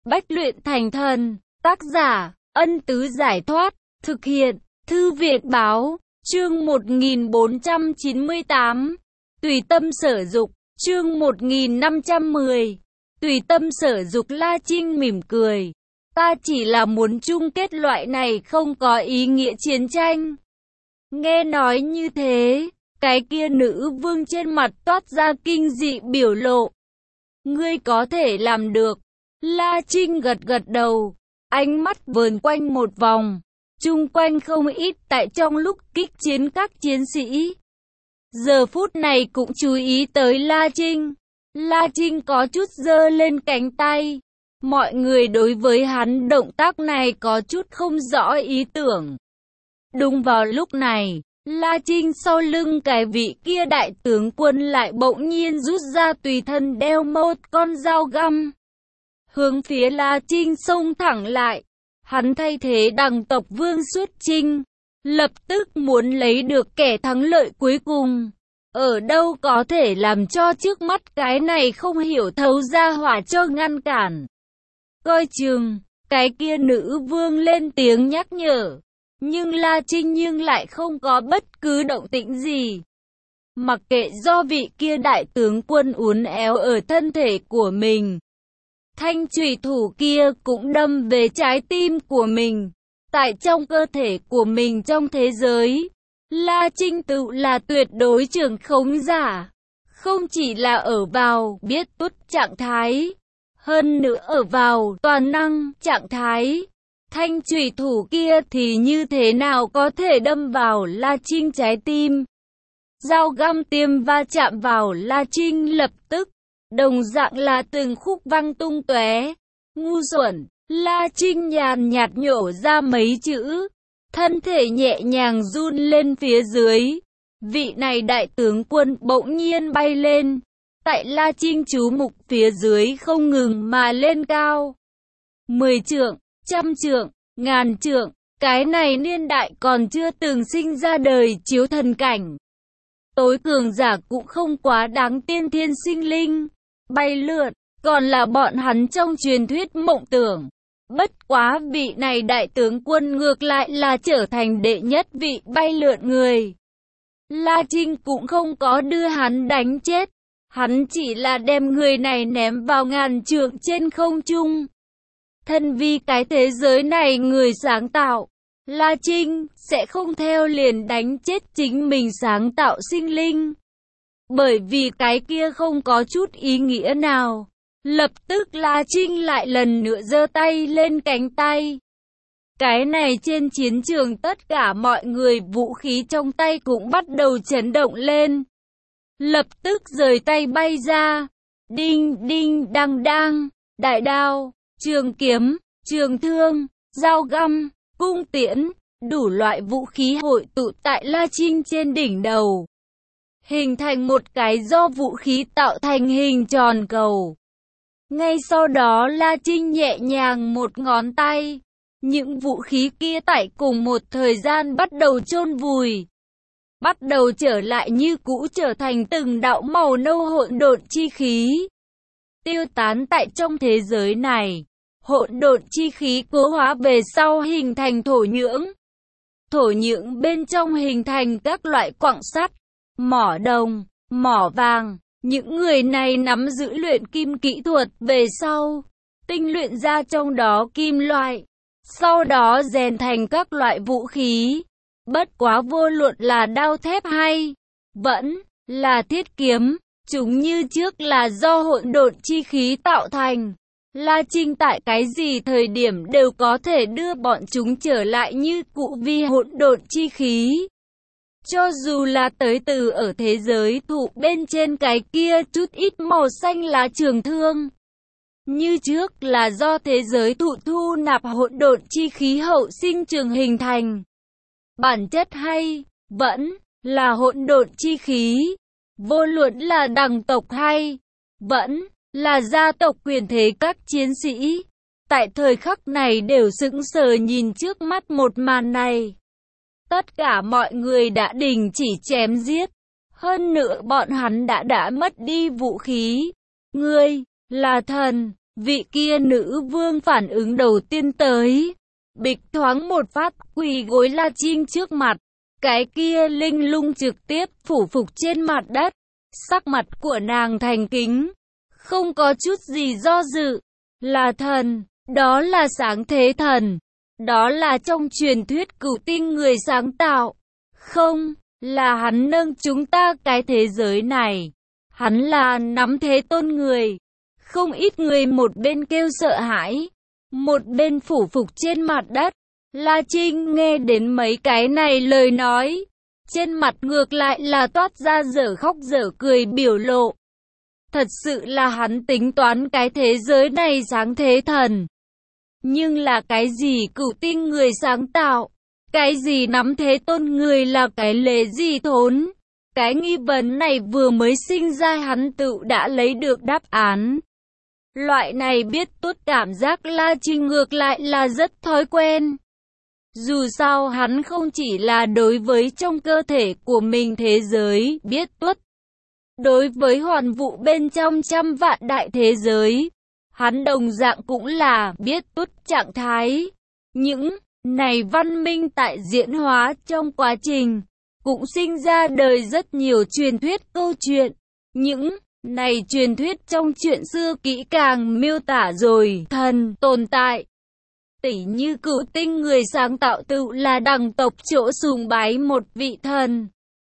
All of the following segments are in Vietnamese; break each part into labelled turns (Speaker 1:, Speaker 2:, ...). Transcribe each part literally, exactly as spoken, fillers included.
Speaker 1: bách luyện thành thần. Tác giả, Ân Tứ Giải Thoát. Thực hiện, Thư viện Báo. Chương một nghìn bốn trăm chín mươi tám. Tùy tâm sở dục. Chương một nghìn năm trăm mười. Tùy tâm sở dục. La Trinh mỉm cười. Ta chỉ là muốn chung kết loại này không có ý nghĩa chiến tranh. Nghe nói như thế, cái kia nữ vương trên mặt toát ra kinh dị biểu lộ. Ngươi có thể làm được. La Trinh gật gật đầu, ánh mắt vờn quanh một vòng, chung quanh không ít tại trong lúc kích chiến các chiến sĩ. Giờ phút này cũng chú ý tới La Trinh. La Trinh có chút giơ lên cánh tay. Mọi người đối với hắn động tác này có chút không rõ ý tưởng. Đúng vào lúc này, La Trinh sau lưng cái vị kia đại tướng quân lại bỗng nhiên rút ra tùy thân đeo một con dao găm. Hướng phía La Trinh xông thẳng lại. Hắn thay thế đằng tộc vương xuất chinh, lập tức muốn lấy được kẻ thắng lợi cuối cùng. Ở đâu có thể làm cho trước mắt cái này không hiểu thấu ra hỏa cho ngăn cản. Coi chừng, cái kia nữ vương lên tiếng nhắc nhở. Nhưng La Trinh nhưng lại không có bất cứ động tĩnh gì. Mặc kệ do vị kia đại tướng quân uốn éo ở thân thể của mình. Thanh chủy thủ kia cũng đâm về trái tim của mình. Tại trong cơ thể của mình trong thế giới, La Trinh tự là tuyệt đối trưởng khống giả. Không chỉ là ở vào biết tốt trạng thái, hơn nữa ở vào toàn năng trạng thái. Thanh chủy thủ kia thì như thế nào có thể đâm vào La Trinh trái tim. Dao găm tiêm va chạm vào La Trinh lập tức, đồng dạng là từng khúc văng tung tóe. Ngu xuẩn, La Trinh nhàn nhạt nhổ ra mấy chữ, thân thể nhẹ nhàng run lên phía dưới. Vị này đại tướng quân bỗng nhiên bay lên, tại La Trinh chú mục phía dưới không ngừng mà lên cao. Mười trượng, trăm trượng, ngàn trượng, cái này niên đại còn chưa từng sinh ra đời chiếu thần cảnh. Tối cường giả cũng không quá đáng tiên thiên sinh linh, bay lượn, còn là bọn hắn trong truyền thuyết mộng tưởng. Bất quá vị này đại tướng quân ngược lại là trở thành đệ nhất vị bay lượn người. La Trinh cũng không có đưa hắn đánh chết, hắn chỉ là đem người này ném vào ngàn trượng trên không trung. Thân vì cái thế giới này người sáng tạo, La Trinh sẽ không theo liền đánh chết chính mình sáng tạo sinh linh. Bởi vì cái kia không có chút ý nghĩa nào. Lập tức La Trinh lại lần nữa giơ tay lên cánh tay. Cái này trên chiến trường tất cả mọi người vũ khí trong tay cũng bắt đầu chấn động lên. Lập tức rời tay bay ra. Đinh đinh đăng đăng, đại đao, trường kiếm, trường thương, dao găm, cung tiễn, đủ loại vũ khí hội tụ tại La Trinh trên đỉnh đầu. Hình thành một cái do vũ khí tạo thành hình tròn cầu. Ngay sau đó La Trinh nhẹ nhàng một ngón tay. Những vũ khí kia tại cùng một thời gian bắt đầu chôn vùi. Bắt đầu trở lại như cũ trở thành từng đạo màu nâu hỗn độn chi khí. Tiêu tán tại trong thế giới này. Hỗn độn chi khí cố hóa về sau hình thành thổ nhưỡng. Thổ nhưỡng bên trong hình thành các loại quặng sắt, mỏ đồng, mỏ vàng. Những người này nắm giữ luyện kim kỹ thuật về sau, tinh luyện ra trong đó kim loại, sau đó rèn thành các loại vũ khí. Bất quá vô luận là đao thép hay vẫn là thiết kiếm, chúng như trước là do hỗn độn chi khí tạo thành. La Trinh tại cái gì thời điểm đều có thể đưa bọn chúng trở lại như cũ vi hỗn độn chi khí. Cho dù là tới từ ở thế giới thụ bên trên cái kia chút ít màu xanh lá trường thương. Như trước là do thế giới thụ thu nạp hỗn độn chi khí hậu sinh trường hình thành. Bản chất hay vẫn là hỗn độn chi khí. Vô luận là đằng tộc hay vẫn là gia tộc quyền thế các chiến sĩ. Tại thời khắc này đều sững sờ nhìn trước mắt một màn này. Tất cả mọi người đã đình chỉ chém giết. Hơn nữa bọn hắn đã đã mất đi vũ khí. Ngươi là thần, Vị kia nữ vương phản ứng đầu tiên tới, bịch thoáng một phát quỳ gối La Trinh trước mặt. Cái kia linh lung trực tiếp phủ phục trên mặt đất. Sắc mặt của nàng thành kính, không có chút gì do dự. Là thần, đó là sáng thế thần, đó là trong truyền thuyết cửu tinh người sáng tạo. Không, là hắn nâng chúng ta cái thế giới này. Hắn là nắm thế tôn người. Không ít người một bên kêu sợ hãi, một bên phủ phục trên mặt đất. La Trinh nghe đến mấy cái này lời nói, trên mặt ngược lại là toát ra dở khóc dở cười biểu lộ. Thật sự là hắn tính toán cái thế giới này sáng thế thần. Nhưng là cái gì cửu tinh người sáng tạo, cái gì nắm thế tôn người là cái lễ gì thốn. Cái nghi vấn này vừa mới sinh ra hắn tự đã lấy được đáp án. Loại này biết tốt cảm giác La Trinh ngược lại là rất thói quen. Dù sao hắn không chỉ là đối với trong cơ thể của mình thế giới biết tuất. Đối với hoàn vũ bên trong trăm vạn đại thế giới, hắn đồng dạng cũng là biết tuất trạng thái. Những này văn minh tại diễn hóa trong quá trình, cũng sinh ra đời rất nhiều truyền thuyết câu chuyện. Những này truyền thuyết trong chuyện xưa kỹ càng miêu tả rồi thần tồn tại. Tỉ như cửu tinh người sáng tạo tự là đẳng tộc chỗ sùng bái một vị thần.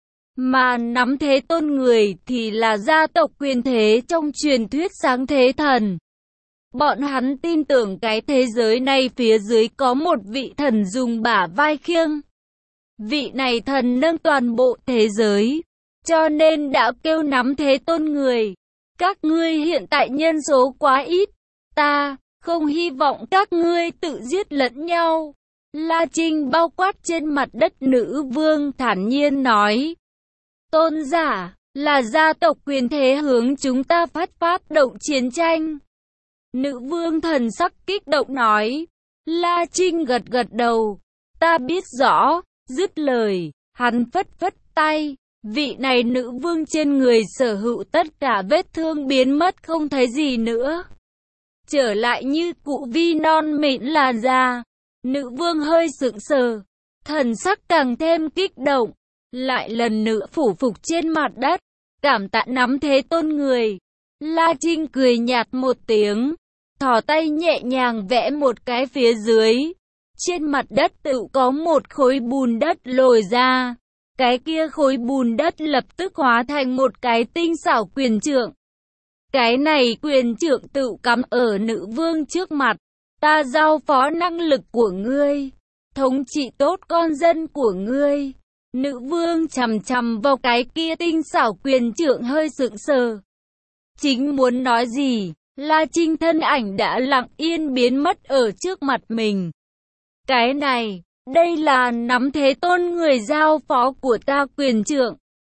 Speaker 1: Mà nắm thế tôn người thì là gia tộc quyền thế trong truyền thuyết sáng thế thần. Bọn hắn tin tưởng cái thế giới này phía dưới có một vị thần dùng bả vai khiêng. Vị này thần nâng toàn bộ thế giới, cho nên đã kêu nắm thế tôn người. Các ngươi hiện tại nhân số quá ít, ta không hy vọng các ngươi tự giết lẫn nhau. La Trinh bao quát trên mặt đất nữ vương thản nhiên nói. Tôn giả, là gia tộc quyền thế hướng chúng ta phát phát động chiến tranh. Nữ vương thần sắc kích động nói. La Trinh gật gật đầu. Ta biết rõ, dứt lời, hắn phất phất tay. Vị này nữ vương trên người sở hữu tất cả vết thương biến mất không thấy gì nữa. Trở lại như cụ vi non mịn làn da. Nữ vương hơi sững sờ, thần sắc càng thêm kích động. Lại lần nữa phủ phục trên mặt đất, cảm tạ nắm thế tôn người. La Trinh cười nhạt một tiếng, thò tay nhẹ nhàng vẽ một cái phía dưới. Trên mặt đất tự có một khối bùn đất lồi ra. Cái kia khối bùn đất lập tức hóa thành một cái tinh xảo quyền trượng. Cái này quyền trượng tự cắm ở nữ vương trước mặt. Ta giao phó năng lực của ngươi, thống trị tốt con dân của ngươi. Nữ vương chằm chằm vào cái kia tinh xảo quyền trượng hơi sững sờ. Chính muốn nói gì, La Trinh thân ảnh đã lặng yên biến mất ở trước mặt mình. Cái này, đây là nắm thế tôn người giao phó của ta quyền trượng.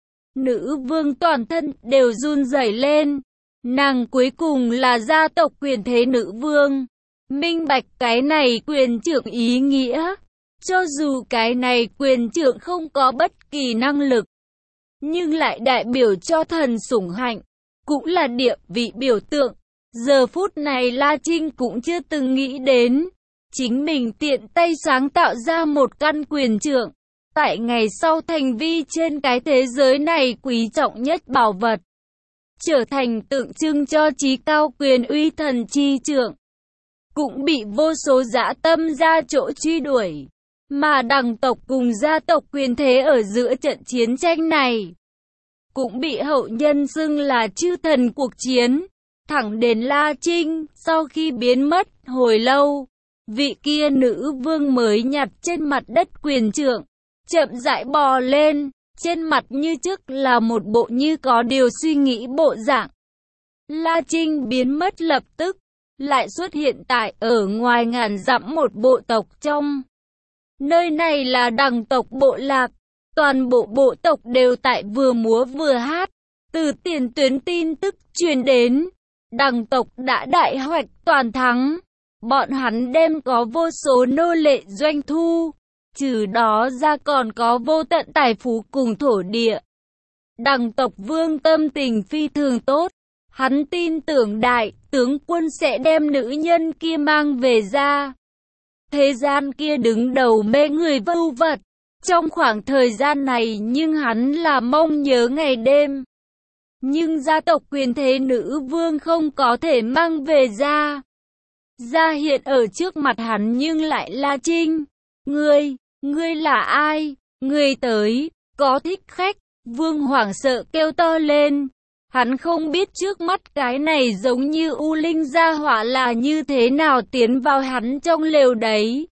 Speaker 1: Nữ vương toàn thân đều run rẩy lên. Nàng cuối cùng là gia tộc quyền thế nữ vương. Minh bạch cái này quyền trượng ý nghĩa. Cho dù cái này quyền trượng không có bất kỳ năng lực, nhưng lại đại biểu cho thần sủng hạnh, cũng là địa vị biểu tượng. Giờ phút này La Trinh cũng chưa từng nghĩ đến, chính mình tiện tay sáng tạo ra một căn quyền trượng, tại ngày sau thành vi trên cái thế giới này quý trọng nhất bảo vật, trở thành tượng trưng cho trí cao quyền uy thần chi trượng, cũng bị vô số dã tâm ra chỗ truy đuổi. Mà đằng tộc cùng gia tộc quyền thế ở giữa trận chiến tranh này, cũng bị hậu nhân xưng là chư thần cuộc chiến. Thẳng đến La Trinh, sau khi biến mất hồi lâu, vị kia nữ vương mới nhặt trên mặt đất quyền trượng, chậm rãi bò lên, trên mặt như trước là một bộ như có điều suy nghĩ bộ dạng. La Trinh biến mất lập tức, lại xuất hiện tại ở ngoài ngàn dặm một bộ tộc trong. Nơi này là đằng tộc bộ lạc, toàn bộ bộ tộc đều tại vừa múa vừa hát. Từ tiền tuyến tin tức truyền đến, đằng tộc đã đại hoạch toàn thắng. Bọn hắn đem có vô số nô lệ doanh thu, trừ đó ra còn có vô tận tài phú cùng thổ địa. Đằng tộc vương tâm tình phi thường tốt, Hắn tin tưởng đại tướng quân sẽ đem nữ nhân kia mang về ra. Thế gian kia đứng đầu mê người vưu vật. Trong khoảng thời gian này nhưng hắn là mong nhớ ngày đêm. Nhưng gia tộc quyền thế nữ vương không có thể mang về ra. Ra hiện ở trước mặt hắn nhưng lại là Trinh. Ngươi, ngươi là ai? Ngươi tới, có thích khách. Vương hoảng sợ kêu to lên. Hắn không biết trước mắt cái này giống như U Linh gia hỏa là như thế nào tiến vào hắn trong lều đấy.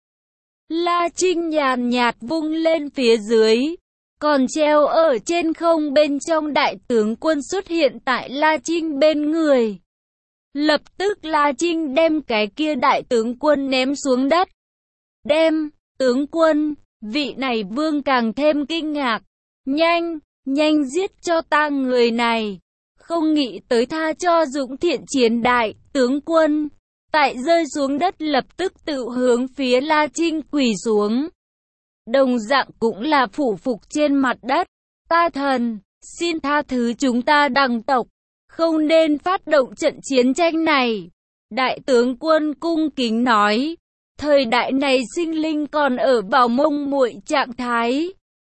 Speaker 1: La Trinh nhàn nhạt vung lên phía dưới. Còn treo ở trên không bên trong đại tướng quân xuất hiện tại La Trinh bên người. Lập tức La Trinh đem cái kia đại tướng quân ném xuống đất. Đem, tướng quân, vị này vương càng thêm kinh ngạc. Nhanh, nhanh giết cho ta người này. Không nghĩ tới tha cho dũng thiện chiến đại, tướng quân. Tại rơi xuống đất lập tức tự hướng phía La Trinh quỳ xuống. Đồng dạng cũng là phủ phục trên mặt đất. Ta thần, xin tha thứ chúng ta đằng tộc. Không nên phát động trận chiến tranh này. Đại tướng quân cung kính nói. Thời đại này sinh linh còn ở vào mông muội trạng thái.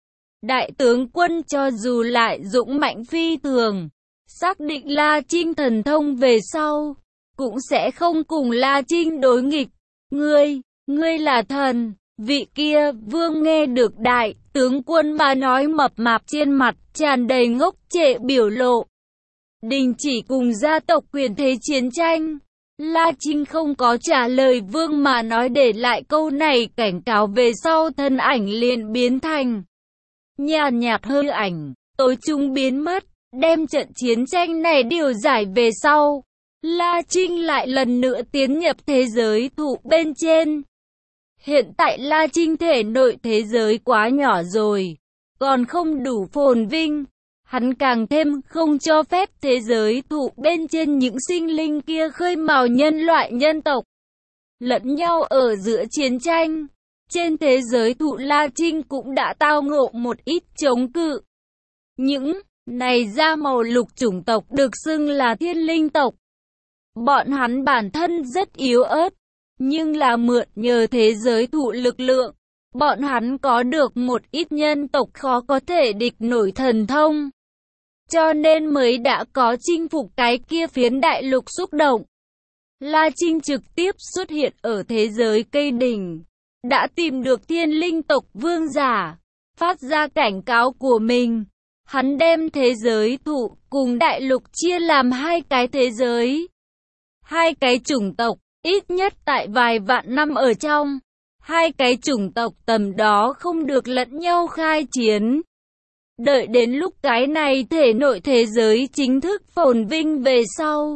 Speaker 1: Đại tướng quân cho dù lại dũng mạnh phi thường, xác định La Trinh thần thông về sau, cũng sẽ không cùng La Trinh đối nghịch. Ngươi, ngươi là thần. Vị kia vương nghe được đại tướng quân mà nói mập mạp trên mặt tràn đầy ngốc trệ biểu lộ. Đình chỉ cùng gia tộc quyền thế chiến tranh. La Trinh không có trả lời vương mà nói để lại câu này cảnh cáo về sau thân ảnh liền biến thành nhàn nhạt hơi ảnh, tối trung biến mất, đem trận chiến tranh này điều giải về sau. La Trinh lại lần nữa tiến nhập thế giới thụ bên trên. Hiện tại La Trinh thể nội thế giới quá nhỏ rồi, còn không đủ phồn vinh. Hắn càng thêm không cho phép thế giới thụ bên trên những sinh linh kia khơi mào nhân loại nhân tộc lẫn nhau ở giữa chiến tranh. Trên thế giới thụ La Trinh cũng đã tao ngộ một ít chống cự. Những này da màu lục chủng tộc được xưng là thiên linh tộc. Bọn hắn bản thân rất yếu ớt, nhưng là mượn nhờ thế giới thụ lực lượng. Bọn hắn có được một ít nhân tộc khó có thể địch nổi thần thông. Cho nên mới đã có chinh phục cái kia phiến đại lục xúc động. La Trinh trực tiếp xuất hiện ở thế giới cây đỉnh. Đã tìm được thiên linh tộc vương giả. Phát ra cảnh cáo của mình. Hắn đem thế giới thụ cùng đại lục chia làm hai cái thế giới. Hai cái chủng tộc, ít nhất tại vài vạn năm ở trong. Hai cái chủng tộc tầm đó không được lẫn nhau khai chiến. Đợi đến lúc cái này thể nội thế giới chính thức phồn vinh về sau.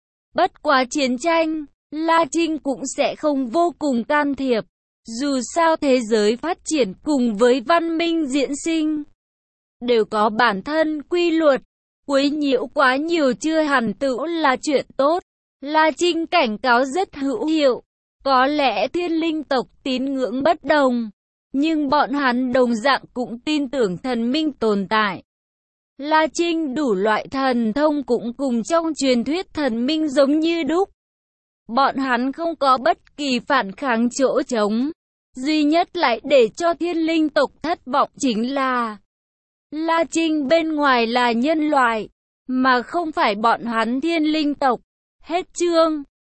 Speaker 1: Bất quá chiến tranh, La Trinh cũng sẽ không vô cùng can thiệp. Dù sao thế giới phát triển cùng với văn minh diễn sinh, đều có bản thân quy luật. Quấy nhiễu quá nhiều chưa hẳn tựu là chuyện tốt. La Trinh cảnh cáo rất hữu hiệu. Có lẽ thiên linh tộc tín ngưỡng bất đồng, nhưng bọn hắn đồng dạng cũng tin tưởng thần minh tồn tại. La Trinh đủ loại thần thông cũng cùng trong truyền thuyết thần minh giống như đúc. Bọn hắn không có bất kỳ phản kháng chỗ trống. Duy nhất lại để cho thiên linh tộc thất vọng chính là La Trinh bên ngoài là nhân loại, mà không phải bọn hắn thiên linh tộc. Hết chương.